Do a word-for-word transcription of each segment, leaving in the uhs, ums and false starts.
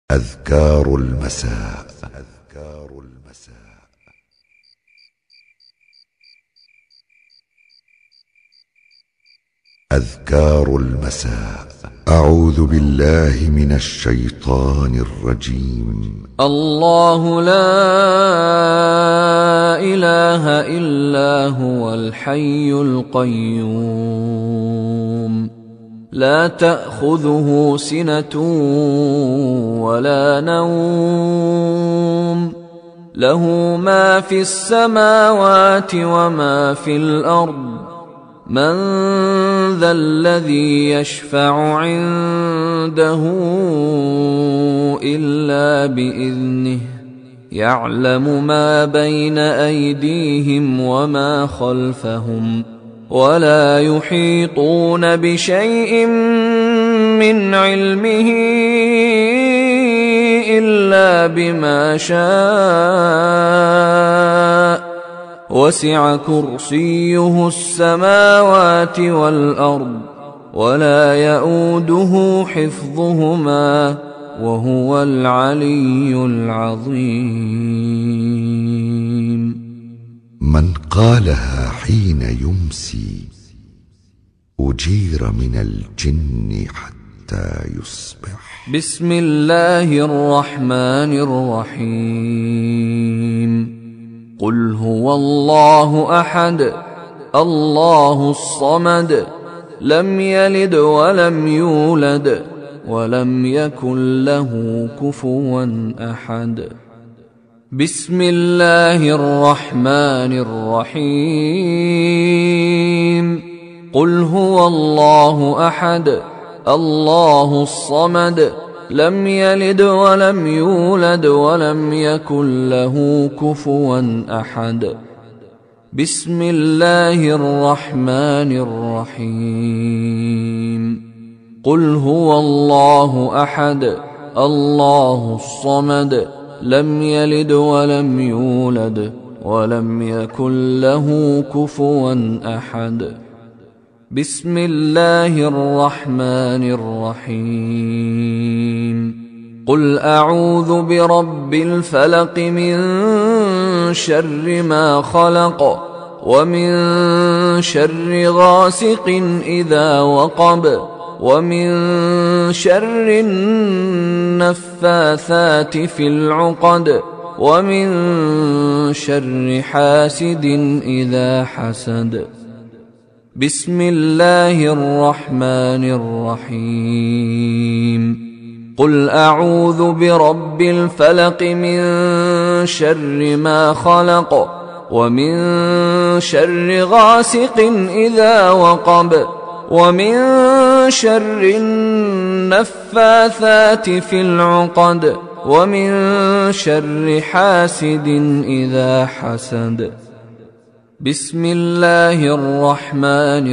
أذكار المساء. أذكار المساء. أذكار المساء. أعوذ بالله من الشيطان الرجيم. الله لا إله إلا هو الحي القيوم لا تأخذه سنة ولا نوم له ما في السماوات وما في الأرض من ذا الذي يشفع عنده إلا بإذنه يعلم ما بين أيديهم وما خلفهم ولا يحيطون بشيء من علمه إلا بما شاء وسع كرسيه السماوات والأرض ولا يئوده حفظهما وهو العلي العظيم. من قالها حين يمسي أجير من الجن حتى يصبح. بسم الله الرحمن الرحيم. قل هو الله أحد الله الصمد لم يلد ولم يولد ولم يكن له كفوا أحد. بسم الله الرحمن الرحيم. قل هو الله أحد الله الصمد لم يلد ولم يولد ولم يكن له كفوا أحد. بسم الله الرحمن الرحيم. قل هو الله أحد الله الصمد لم يلد ولم يولد ولم يكن له كفوا أحد. بسم الله الرحمن الرحيم. قل أعوذ برب الفلق من شر ما خلق ومن شر غاسق إذا وقب ومن شر النفاثات في العقد ومن شر حاسد إذا حسد. بسم الله الرحمن الرحيم. قل أعوذ برب الفلق من شر ما خلق ومن شر غاسق إذا وقب ومن شر النفاثات في العقد ومن شر حاسد إذا حسد. بسم الله الرحمن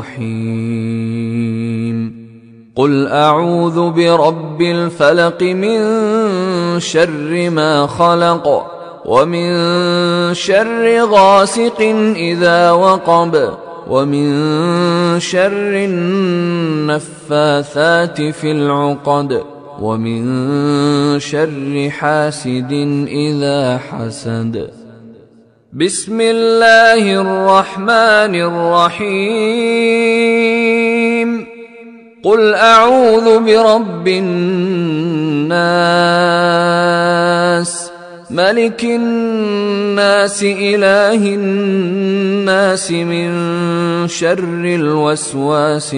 الرحيم. قل أعوذ برب الفلق من شر ما خلق ومن شر غاسق إذا وقب ومن شر النفاثات في العقد ومن شر حاسد إذا حسد. بسم الله الرحمن الرحيم. قل أعوذ برب الناس ملك الناس إله الناس من شر الوسواس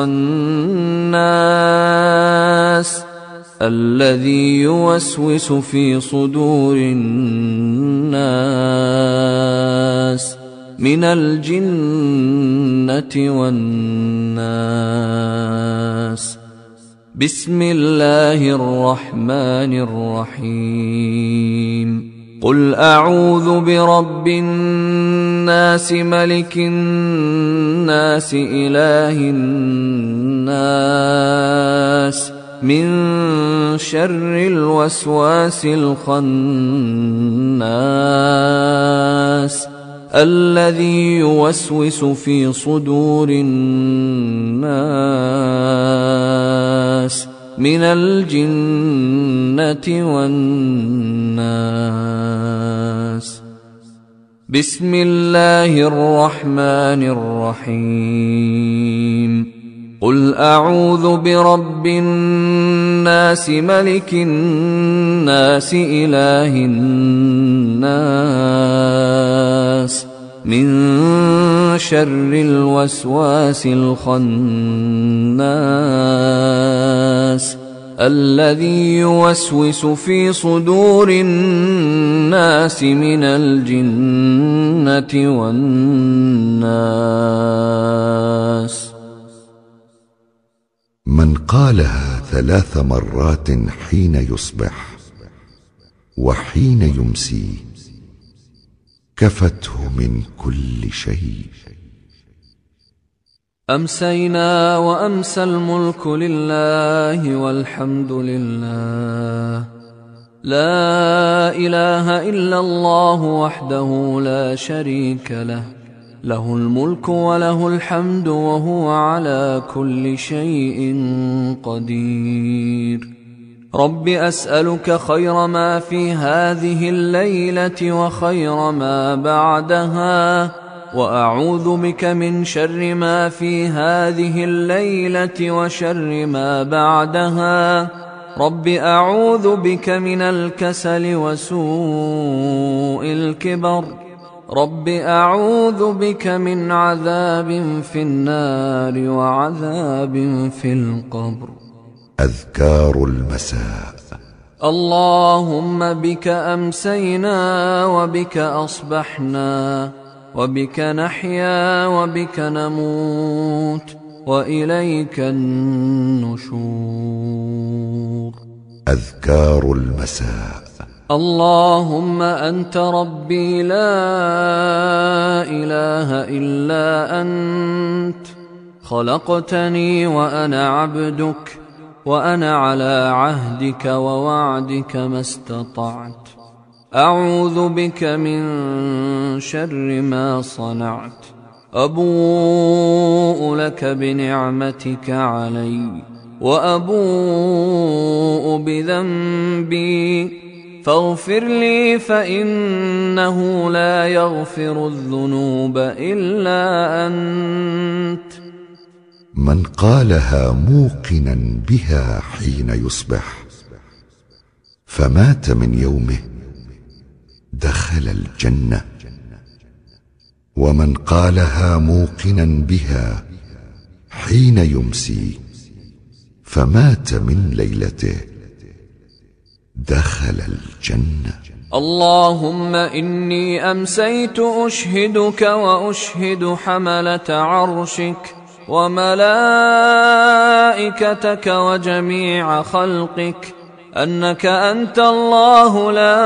الخناس الذي يوسوس في صدور الناس من الجنة والناس. بسم الله الرحمن الرحيم. قل أعوذ برب الناس ملك الناس إله الناس من شر الوسواس الخناس الذي يوسوس في صدور الناس من الجنة والناس. بسم الله الرحمن الرحيم. قل أعوذ برب الناس ملك الناس إله الناس من شر الوسواس الخناس الذي يوسوس في صدور الناس من الجنة والناس. من قالها ثلاث مرات حين يصبح وحين يمسي كفته من كل شيء. أمسينا وأمسى الملك لله والحمد لله، لا إله إلا الله وحده لا شريك له، له الملك وله الحمد وهو على كل شيء قدير. رب أسألك خير ما في هذه الليلة وخير ما بعدها، وأعوذ بك من شر ما في هذه الليلة وشر ما بعدها. رب أعوذ بك من الكسل وسوء الكبر. رب أعوذ بك من عذاب في النار وعذاب في القبر. أذكار المساء. اللهم بك أمسينا وبك أصبحنا وبك نحيا وبك نموت وإليك النشور. أذكار المساء. اللهم أنت ربي لا إله إلا أنت، خلقتني وأنا عبدك، وأنا على عهدك ووعدك ما استطعت. أعوذ بك من شر ما صنعت. أبوء لك بنعمتك علي وأبوء بذنبي فاغفر لي فإنه لا يغفر الذنوب إلا أنت. من قالها موقنا بها حين يصبح فمات من يومه دخل الجنة، ومن قالها موقنا بها حين يمسي فمات من ليلته دخل الجنة. اللهم إني أمسيت أشهدك وأشهد حملة عرشك وملائكتك وجميع خلقك أنك أنت الله لا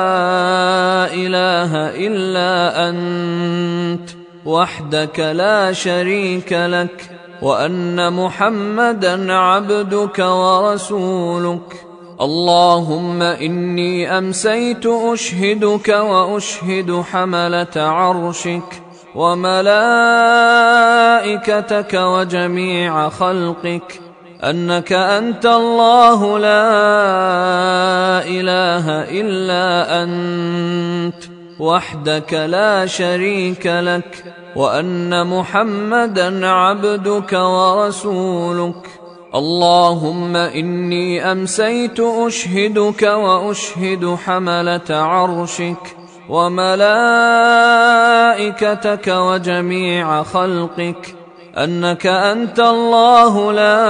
إله إلا أنت وحدك لا شريك لك، وأن محمدا عبدك ورسولك. اللهم إني أمسيت أشهدك وأشهد حملة عرشك وملائكتك وجميع خلقك أنك أنت الله لا إله إلا أنت وحدك لا شريك لك، وأن محمدا عبدك ورسولك. اللهم إني أمسيت أشهدك وأشهد حملة عرشك وملائكتك وجميع خلقك أنك أنت الله لا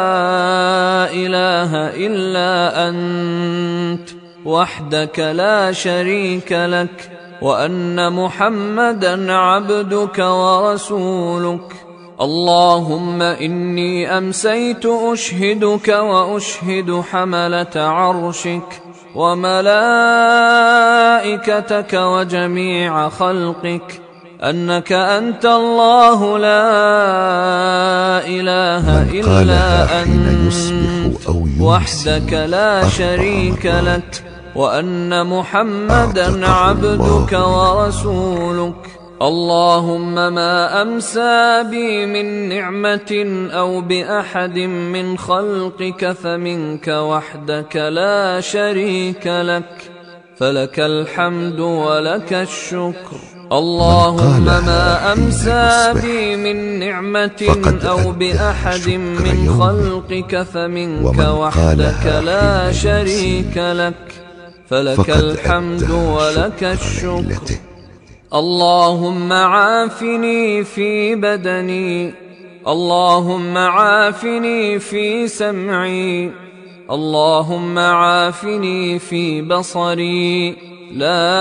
إله إلا أنت وحدك لا شريك لك، وأن محمدا عبدك ورسولك. اللهم إني أمسيت أشهدك وأشهد حملة عرشك وملائكتك وجميع خلقك أنك أنت الله لا إله إلا أنت وحدك لا شريك لك، وأن محمدا عبدك ورسولك. اللهم ما أمسى بي من نعمة أو بأحد من خلقك فمنك وحدك لا شريك لك، فلك الحمد ولك الشكر. اللهم ما أمسى بي من نعمة أو بأحد من خلقك فمنك وحدك لا شريك لك، فلك الحمد ولك الشكر. اللهم عافني في بدني، اللهم عافني في سمعي، اللهم عافني في بصري، لا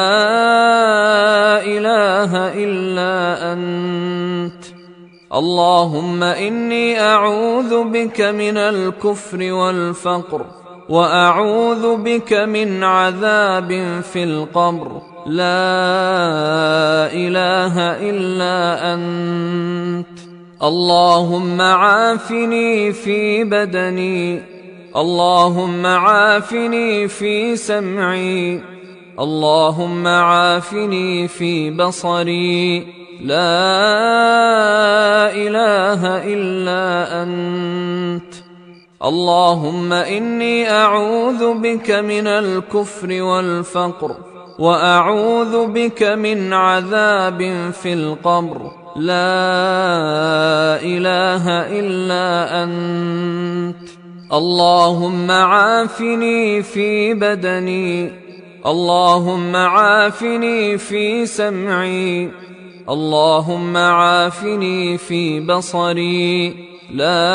إله إلا أنت. اللهم إني أعوذ بك من الكفر والفقر، وأعوذ بك من عذاب في القبر، لا إله إلا أنت. اللهم عافني في بدني، اللهم عافني في سمعي، اللهم عافني في بصري، لا إله إلا أنت. اللهم إني أعوذ بك من الكفر والفقر، وأعوذ بك من عذاب في القبر، لا إله إلا أنت. اللهم عافني في بدني، اللهم عافني في سمعي، اللهم عافني في بصري، لا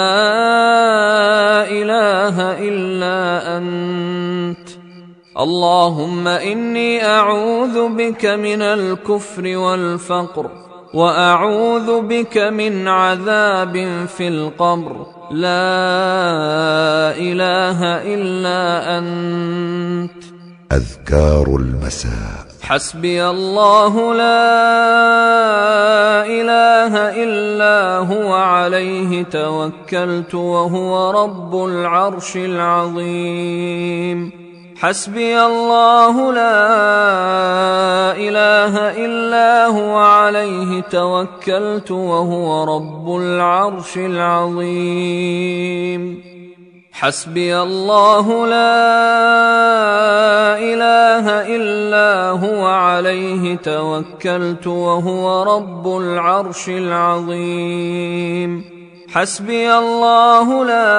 إله إلا أنت. اللهم إني أعوذ بك من الكفر والفقر، وأعوذ بك من عذاب في القبر، لا إله إلا أنت. أذكار المساء. حسبي الله لا إله إلا هو عليه توكلت وهو رب العرش العظيم. حسبي الله لا إله إلا هو عليه توكلت وهو رب العرش العظيم. حسبي الله لا إله إلا هو عليه توكلت وهو رب العرش العظيم. حسبي الله لا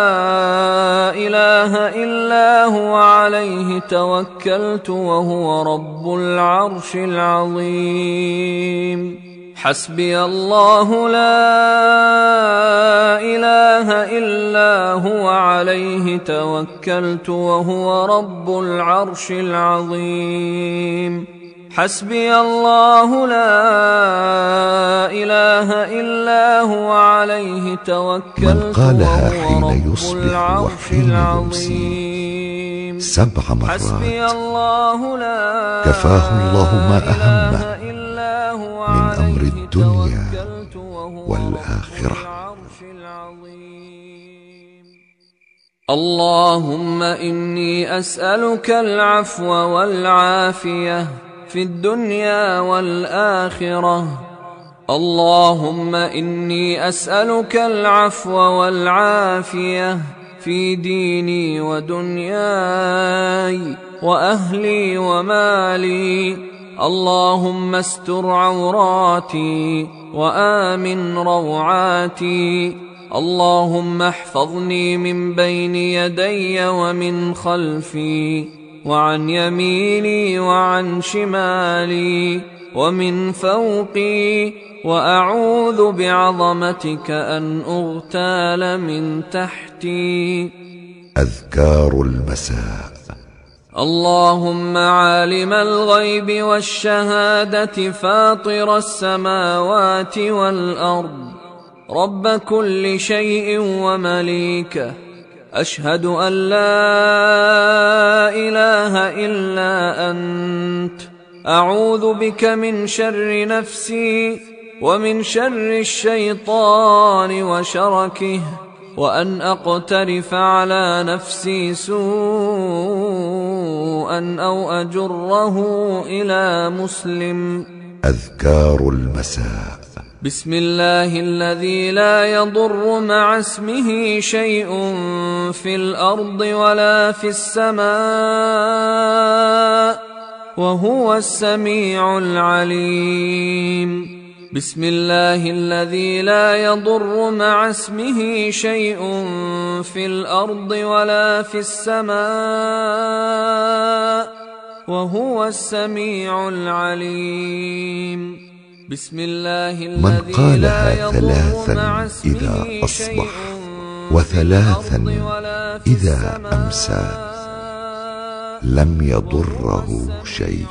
إله إلا هو عليه توكلت وهو رب العرش العظيم. حسبي الله لا إله إلا هو عليه توكلت وهو رب العرش العظيم. حسبي الله لا إله إلا هو عليه توكلت وهو رب العرش العظيم. سبع مرات حسبي الله لا كفاه الله ما أهمه من أمر الدنيا والآخرة. اللهم إني أسألك العفو والعافية في الدنيا والآخرة. اللهم إني أسألك العفو والعافية في ديني ودنياي وأهلي ومالي. اللهم استر عوراتي وآمن روعاتي. اللهم احفظني من بين يدي ومن خلفي وعن يميني وعن شمالي ومن فوقي، وأعوذ بعظمتك أن أغتال من تحتي. أذكار المساء. اللهم عالم الغيب والشهادة فاطر السماوات والأرض رب كل شيء ومليكه، أشهد أن لا إله إلا أنت. أعوذ بك من شر نفسي ومن شر الشيطان وشركه، وأن أقترف على نفسي سوءا أو أجره إلى مسلم. أذكار المساء. بسم الله الذي لا يضر مع اسمه شيء في الأرض ولا في السماء وهو السميع العليم. بسم الله الذي لا يضر مع اسمه شيء في الأرض ولا في السماء وهو السميع العليم. بسم الله من الذي قالها ثلاثا إذا أصبح وثلاثا إذا أمسى لم يضره شيء.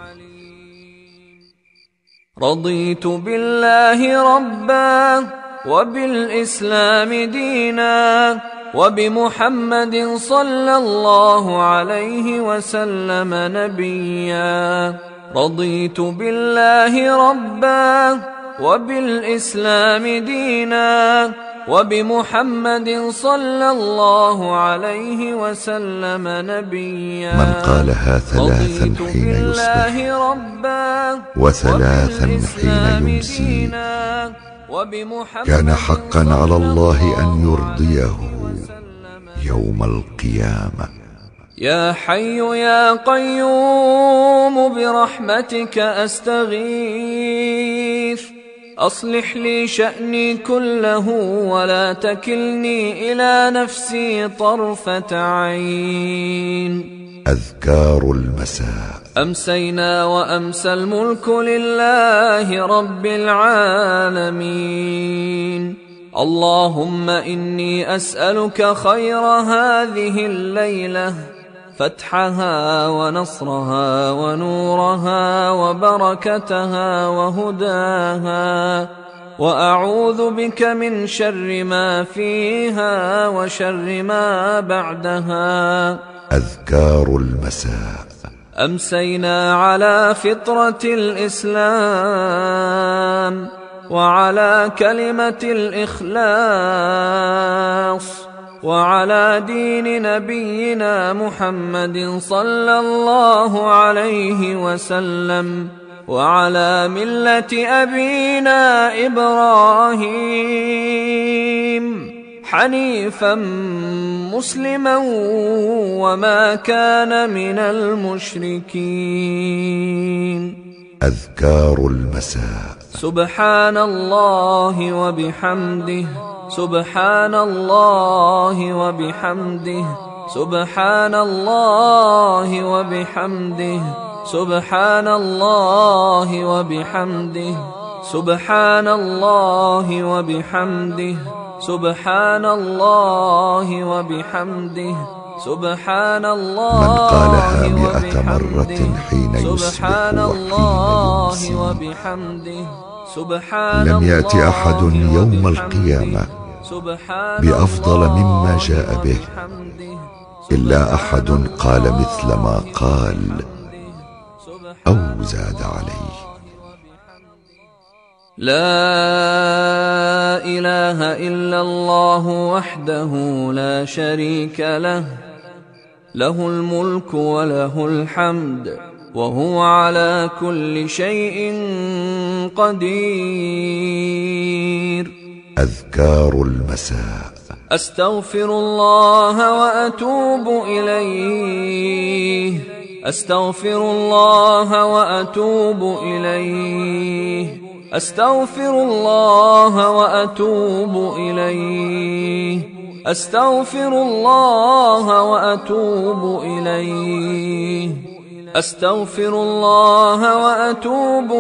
رضيت بالله ربا وبالإسلام دينا وبمحمد صلى الله عليه وسلم نبيا. رضيت بالله ربا وبالإسلام دينا وبمحمد صلى الله عليه وسلم نبيا. من قالها ثلاثا حين يصبح وثلاثا حين يمسي كان حقا على الله أن يرضيه يوم القيامة. يا حي يا قيوم برحمتك أستغيث أصلح لي شأني كله ولا تكلني إلى نفسي طرفة عين. أذكار المساء. أمسينا وأمسى الملك لله رب العالمين. اللهم إني أسألك خير هذه الليلة فتحها ونصرها ونورها وبركتها وهداها، وأعوذ بك من شر ما فيها وشر ما بعدها. أذكار المساء. أمسينا على فطرة الإسلام وعلى كلمة الإخلاص وعلى دين نبينا محمد صلى الله عليه وسلم وعلى ملة أبينا إبراهيم حنيفا مسلما وما كان من المشركين. أذكار المساء. سبحان الله وبحمده سبحان الله وبحمده سبحان الله وبحمده سبحان الله وبحمده سبحان الله وبحمده سبحان الله وبحمده سبحان الله. من قالها مئة مرة حين يصبح وحين يمسي لم يأت أحد يوم القيامة بأفضل مما جاء به إلا أحد قال مثل ما قال أو زاد عليه. لا إله إلا الله وحده لا شريك له له الملك وله الحمد وهو على كل شيء قدير. أذكار المساء. أستغفر الله وأتوب إليه أستغفر الله وأتوب إليه أستغفر الله وأتوب إليه أستغفر الله وأتوب إليه أستغفر الله وأتوب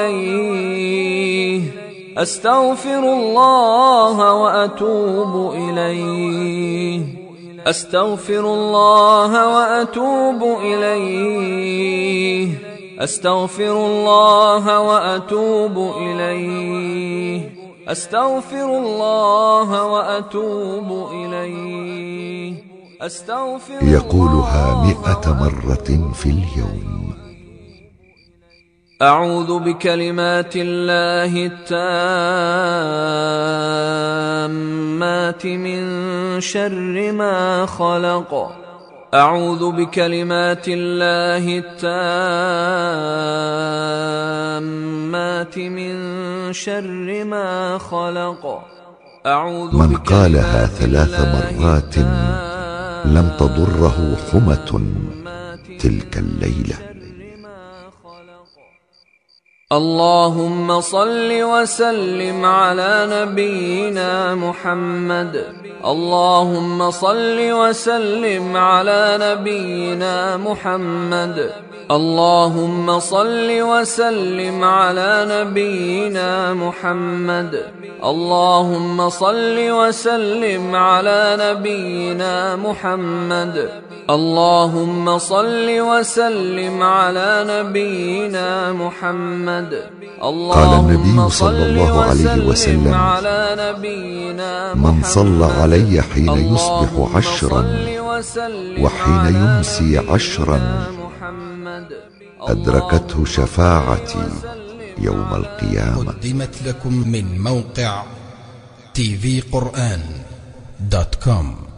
إليه أستغفر الله وأتوب إليه أستغفر الله وأتوب إليه أستغفر الله وأتوب إليه أستغفر الله وأتوب إليه أستغفر. يقولها مئة مرة في اليوم. أعوذ بكلمات الله التامات من شر ما خلق أعوذ بكلمات الله التامات من شر ما خلق. أعوذ من قالها ثلاث مرات لم تضره حمة تلك الليلة. اللهم صل وسلم على نبينا محمد. اللهم صل وسلم على نبينا محمد. اللهم صل وسلم على نبينا محمد. اللهم صل وسلم على نبينا محمد. اللهم صل وسلم على نبينا محمد. قال النبي صلى الله عليه وسلم: من صلى علي حين يصبح عشرا وحين يمسي عشرا أدركته شفاعتي يوم القيامة. قدمت لكم من موقع تي في قرآن دوت كوم.